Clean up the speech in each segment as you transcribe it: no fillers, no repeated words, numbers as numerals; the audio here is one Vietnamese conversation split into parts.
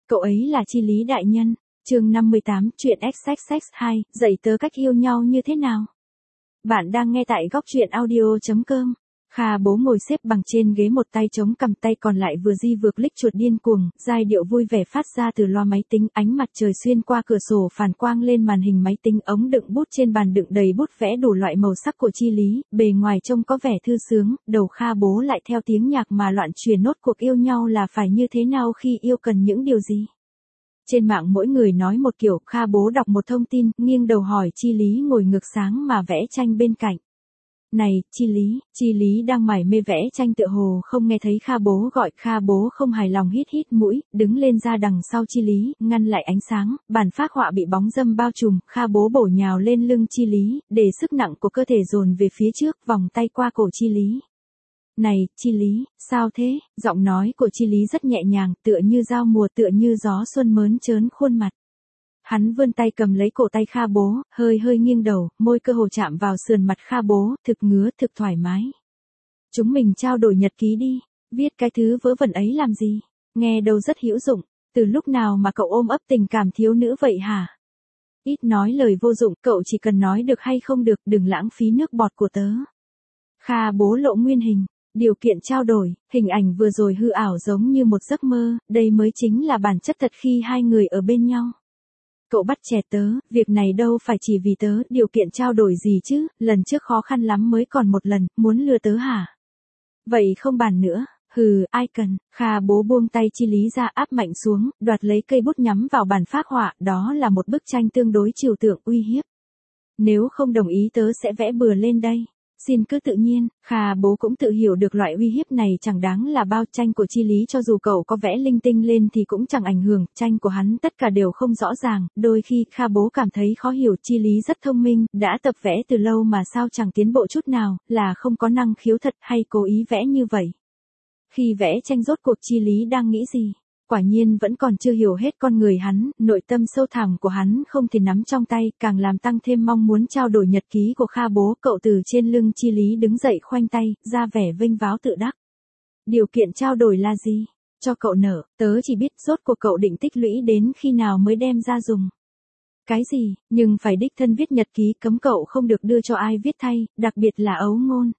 Cậu ấy là Chi Lý đại nhân. Chương 58, chuyện XXX2, dạy tớ cách yêu nhau như thế nào. Bạn đang nghe tại góc truyện audio.com. Kha bố ngồi xếp bằng trên ghế, một tay chống cằm, tay còn lại vừa di vừa click chuột điên cuồng, giai điệu vui vẻ phát ra từ loa máy tính, ánh mặt trời xuyên qua cửa sổ phản quang lên màn hình máy tính, ống đựng bút trên bàn đựng đầy bút vẽ đủ loại màu sắc của Chi Lý, bề ngoài trông có vẻ thư sướng, đầu Kha bố lại theo tiếng nhạc mà loạn chuyển nốt cuộc yêu nhau là phải như thế nào, khi yêu cần những điều gì. Trên mạng mỗi người nói một kiểu, Kha bố đọc một thông tin, nghiêng đầu hỏi Chi Lý ngồi ngược sáng mà vẽ tranh bên cạnh. Này, Chi Lý đang mải mê vẽ tranh tựa hồ không nghe thấy Kha bố gọi. Kha bố không hài lòng hít hít mũi, đứng lên ra đằng sau Chi Lý, ngăn lại ánh sáng, bản phác họa bị bóng râm bao trùm, Kha bố bổ nhào lên lưng Chi Lý, để sức nặng của cơ thể dồn về phía trước, vòng tay qua cổ Chi Lý. Này, Chi Lý, sao thế? Giọng nói của Chi Lý rất nhẹ nhàng, tựa như giao mùa, tựa như gió xuân mớn trớn khuôn mặt. Hắn vươn tay cầm lấy cổ tay Kha bố, hơi nghiêng đầu, môi cơ hồ chạm vào sườn mặt Kha bố, thực ngứa, thực thoải mái. Chúng mình trao đổi nhật ký đi, viết cái thứ vớ vẩn ấy làm gì? Nghe đâu rất hữu dụng, từ lúc nào mà cậu ôm ấp tình cảm thiếu nữ vậy hả? Ít nói lời vô dụng, cậu chỉ cần nói được hay không được, đừng lãng phí nước bọt của tớ. Kha bố lộ nguyên hình. Điều kiện trao đổi, hình ảnh vừa rồi hư ảo giống như một giấc mơ, đây mới chính là bản chất thật khi hai người ở bên nhau. Cậu bắt chẹt tớ, việc này đâu phải chỉ vì tớ, điều kiện trao đổi gì chứ, lần trước khó khăn lắm mới còn một lần, muốn lừa tớ hả? Vậy không bàn nữa, hừ, ai cần. Kha bố buông tay Chi Lý ra, áp mạnh xuống, đoạt lấy cây bút nhắm vào bản phác họa, đó là một bức tranh tương đối trừu tượng uy hiếp. Nếu không đồng ý tớ sẽ vẽ bừa lên đây. Xin cứ tự nhiên. Kha bố cũng tự hiểu được loại uy hiếp này chẳng đáng là bao. Tranh của Chi Lý cho dù cậu có vẽ linh tinh lên thì cũng chẳng ảnh hưởng, tranh của hắn tất cả đều không rõ ràng, đôi khi Kha bố cảm thấy khó hiểu, Chi Lý rất thông minh, đã tập vẽ từ lâu mà sao chẳng tiến bộ chút nào, là không có năng khiếu thật hay cố ý vẽ như vậy. Khi vẽ tranh rốt cuộc Chi Lý đang nghĩ gì? Quả nhiên vẫn còn chưa hiểu hết con người hắn, nội tâm sâu thẳm của hắn không thể nắm trong tay, càng làm tăng thêm mong muốn trao đổi nhật ký của Kha bố. Cậu từ trên lưng Chi Lý đứng dậy, khoanh tay, ra vẻ vênh váo tự đắc. Điều kiện trao đổi là gì? Cho cậu nợ, tớ chỉ biết rốt cuộc cậu định tích lũy đến khi nào mới đem ra dùng. Cái gì, nhưng phải đích thân viết nhật ký, cấm cậu không được đưa cho ai viết thay, đặc biệt là ấu ngôn.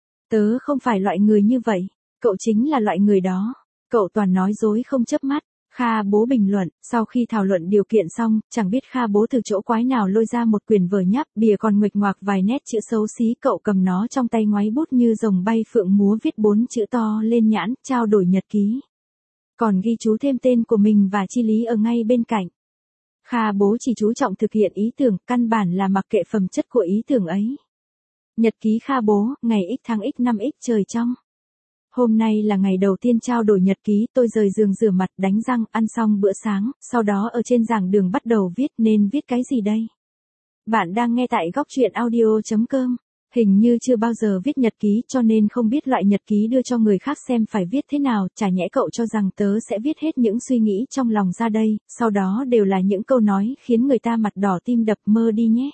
Tớ không phải loại người như vậy, cậu chính là loại người đó. Cậu toàn nói dối không chớp mắt. Kha bố bình luận. Sau khi thảo luận điều kiện xong, chẳng biết Kha bố từ chỗ quái nào lôi ra một quyển vở nháp, bìa còn nguệch ngoạc vài nét chữ xấu xí. Cậu cầm nó trong tay, ngoáy bút như rồng bay phượng múa, viết 4 chữ to lên nhãn, trao đổi nhật ký. Còn ghi chú thêm tên của mình và Chi Lý ở ngay bên cạnh. Kha bố chỉ chú trọng thực hiện ý tưởng, căn bản là mặc kệ phẩm chất của ý tưởng ấy. Nhật ký Kha bố, ngày X tháng X năm X trời trong. Hôm nay là ngày đầu tiên trao đổi nhật ký, tôi rời giường rửa mặt, đánh răng, ăn xong bữa sáng, sau đó ở trên giảng đường bắt đầu viết. Nên viết cái gì đây? Bạn đang nghe tại góc truyện audio.com. Hình như chưa bao giờ viết nhật ký, cho nên không biết loại nhật ký đưa cho người khác xem phải viết thế nào. Chả nhẽ cậu cho rằng tớ sẽ viết hết những suy nghĩ trong lòng ra đây, sau đó đều là những câu nói khiến người ta mặt đỏ tim đập, mơ đi nhé.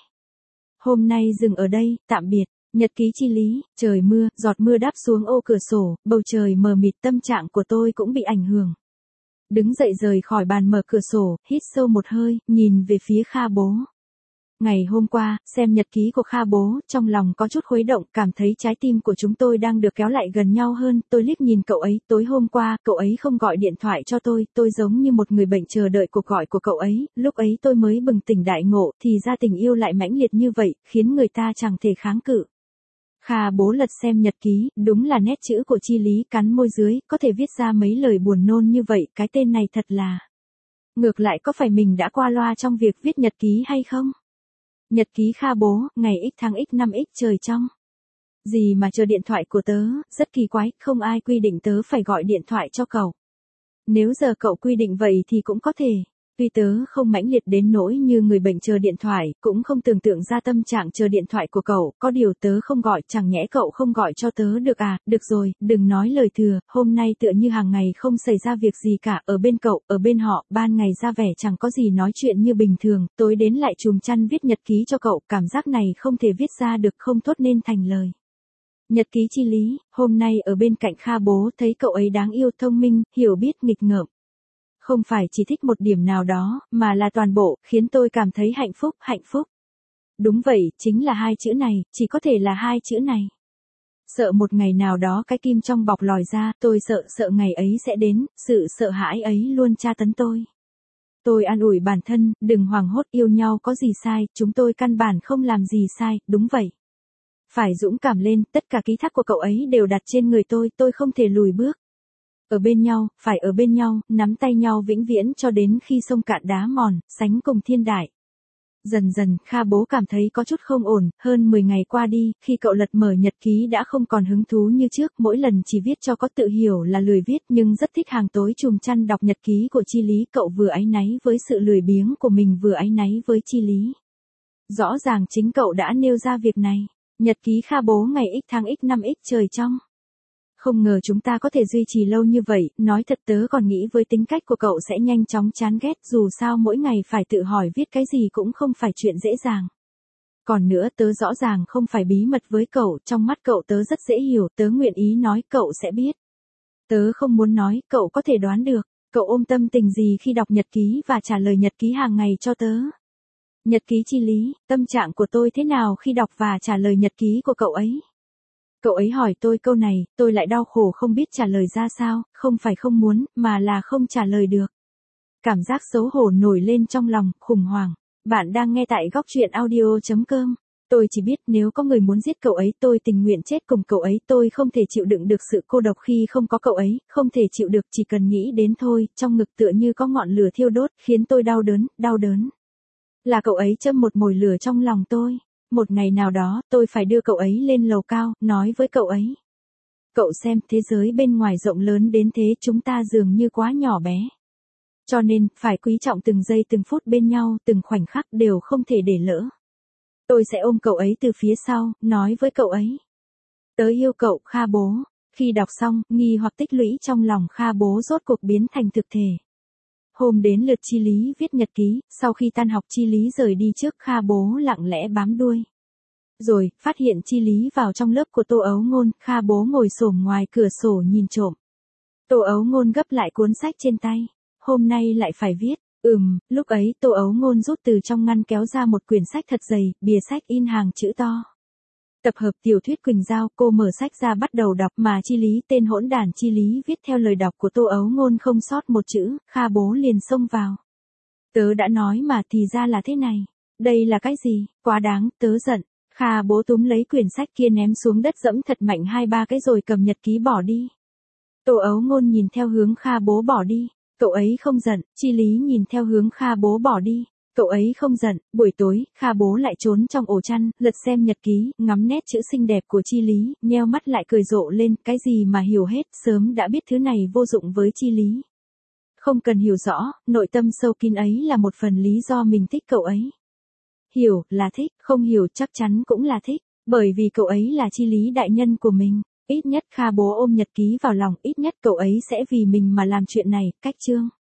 Hôm nay dừng ở đây, tạm biệt. Nhật ký Chi Lý. Trời mưa, giọt mưa đáp xuống ô cửa sổ, bầu trời mờ mịt, tâm trạng của tôi cũng bị ảnh hưởng. Đứng dậy rời khỏi bàn, mở cửa sổ, hít sâu một hơi, nhìn về phía Kha bố. Ngày hôm qua, xem nhật ký của Kha bố, trong lòng có chút khuấy động, cảm thấy trái tim của chúng tôi đang được kéo lại gần nhau hơn. Tôi liếc nhìn cậu ấy, tối hôm qua, cậu ấy không gọi điện thoại cho tôi giống như một người bệnh chờ đợi cuộc gọi của cậu ấy, lúc ấy tôi mới bừng tỉnh đại ngộ, thì ra tình yêu lại mãnh liệt như vậy, khiến người ta chẳng thể kháng cự. Kha bố lật xem nhật ký, đúng là nét chữ của Chi Lý, cắn môi dưới, có thể viết ra mấy lời buồn nôn như vậy, cái tên này thật là. Ngược lại có phải mình đã qua loa trong việc viết nhật ký hay không? Nhật ký Kha bố, ngày X tháng X năm X trời trong. Gì mà chờ điện thoại của tớ, rất kỳ quái, không ai quy định tớ phải gọi điện thoại cho cậu. Nếu giờ cậu quy định vậy thì cũng có thể. Tuy tớ không mãnh liệt đến nỗi như người bệnh chờ điện thoại, cũng không tưởng tượng ra tâm trạng chờ điện thoại của cậu, có điều tớ không gọi, chẳng nhẽ cậu không gọi cho tớ được à? Được rồi, đừng nói lời thừa, hôm nay tựa như hàng ngày không xảy ra việc gì cả, ở bên cậu, ở bên họ, ban ngày ra vẻ chẳng có gì nói chuyện như bình thường, tối đến lại chùm chăn viết nhật ký cho cậu, cảm giác này không thể viết ra được, không thốt nên thành lời. Nhật ký Chi Lý. Hôm nay ở bên cạnh Kha bố, thấy cậu ấy đáng yêu, thông minh, hiểu biết, nghịch ngợm. Không phải chỉ thích một điểm nào đó, mà là toàn bộ, khiến tôi cảm thấy hạnh phúc, hạnh phúc. Đúng vậy, chính là hai chữ này, chỉ có thể là hai chữ này. Sợ một ngày nào đó cái kim trong bọc lòi ra, tôi sợ ngày ấy sẽ đến, sự sợ hãi ấy luôn tra tấn tôi. Tôi an ủi bản thân, đừng hoảng hốt, yêu nhau có gì sai, chúng tôi căn bản không làm gì sai, đúng vậy. Phải dũng cảm lên, tất cả ký thác của cậu ấy đều đặt trên người tôi không thể lùi bước. Ở bên nhau, phải ở bên nhau, nắm tay nhau vĩnh viễn cho đến khi sông cạn đá mòn, sánh cùng thiên đại. Dần dần, Kha bố cảm thấy có chút không ổn, hơn 10 ngày qua đi, khi cậu lật mở nhật ký đã không còn hứng thú như trước, mỗi lần chỉ viết cho có tự hiểu là lười viết nhưng rất thích hàng tối chùm chăn đọc nhật ký của Chi Lý, cậu vừa áy náy với sự lười biếng của mình vừa áy náy với Chi Lý. Rõ ràng chính cậu đã nêu ra việc này. Nhật ký Kha bố ngày x tháng x năm x trời trong. Không ngờ chúng ta có thể duy trì lâu như vậy, nói thật tớ còn nghĩ với tính cách của cậu sẽ nhanh chóng chán ghét, dù sao mỗi ngày phải tự hỏi viết cái gì cũng không phải chuyện dễ dàng. Còn nữa tớ rõ ràng không phải bí mật với cậu, trong mắt cậu tớ rất dễ hiểu, tớ nguyện ý nói cậu sẽ biết. Tớ không muốn nói, cậu có thể đoán được, cậu ôm tâm tình gì khi đọc nhật ký và trả lời nhật ký hàng ngày cho tớ. Nhật ký Chi Lý, tâm trạng của tôi thế nào khi đọc và trả lời nhật ký của cậu ấy? Cậu ấy hỏi tôi câu này, tôi lại đau khổ không biết trả lời ra sao, không phải không muốn, mà là không trả lời được. Cảm giác xấu hổ nổi lên trong lòng, khủng hoảng. Bạn đang nghe tại góc truyện audio.com. Tôi chỉ biết nếu có người muốn giết cậu ấy tôi tình nguyện chết cùng cậu ấy, tôi không thể chịu đựng được sự cô độc khi không có cậu ấy, không thể chịu được chỉ cần nghĩ đến thôi, trong ngực tựa như có ngọn lửa thiêu đốt, khiến tôi đau đớn. Là cậu ấy châm một mồi lửa trong lòng tôi. Một ngày nào đó, tôi phải đưa cậu ấy lên lầu cao, nói với cậu ấy. Cậu xem, thế giới bên ngoài rộng lớn đến thế, chúng ta dường như quá nhỏ bé. Cho nên, phải quý trọng từng giây từng phút bên nhau, từng khoảnh khắc đều không thể để lỡ. Tôi sẽ ôm cậu ấy từ phía sau, nói với cậu ấy. Tớ yêu cậu, Kha bố. Khi đọc xong, nghi hoặc tích lũy trong lòng Kha bố rốt cuộc biến thành thực thể. Hôm đến lượt Chi Lý viết nhật ký, sau khi tan học Chi Lý rời đi trước, Kha bố lặng lẽ bám đuôi. Rồi, phát hiện Chi Lý vào trong lớp của Tô Ấu Ngôn, Kha bố ngồi xổm ngoài cửa sổ nhìn trộm. Tô Ấu Ngôn gấp lại cuốn sách trên tay. Hôm nay lại phải viết. Lúc ấy Tô Ấu Ngôn rút từ trong ngăn kéo ra một quyển sách thật dày, bìa sách in hàng chữ to. Tập hợp tiểu thuyết Quỳnh Giao, cô mở sách ra bắt đầu đọc mà Chi Lý, tên hỗn đản Chi Lý viết theo lời đọc của Tô Ấu Ngôn không sót một chữ, Kha bố liền xông vào. Tớ đã nói mà thì ra là thế này. Đây là cái gì, quá đáng, tớ giận. Kha bố túm lấy quyển sách kia ném xuống đất dẫm thật mạnh 2-3 cái rồi cầm nhật ký bỏ đi. Tô Ấu Ngôn nhìn theo hướng Kha bố bỏ đi. Cậu ấy không giận, Chi Lý nhìn theo hướng Kha bố bỏ đi. Cậu ấy không giận, buổi tối, Kha bố lại trốn trong ổ chăn, lật xem nhật ký, ngắm nét chữ xinh đẹp của Chi Lý, nheo mắt lại cười rộ lên, cái gì mà hiểu hết, sớm đã biết thứ này vô dụng với Chi Lý. Không cần hiểu rõ, nội tâm sâu kín ấy là một phần lý do mình thích cậu ấy. Hiểu, là thích, không hiểu chắc chắn cũng là thích, bởi vì cậu ấy là Chi Lý đại nhân của mình. Ít nhất Kha bố ôm nhật ký vào lòng, ít nhất cậu ấy sẽ vì mình mà làm chuyện này, cách chương.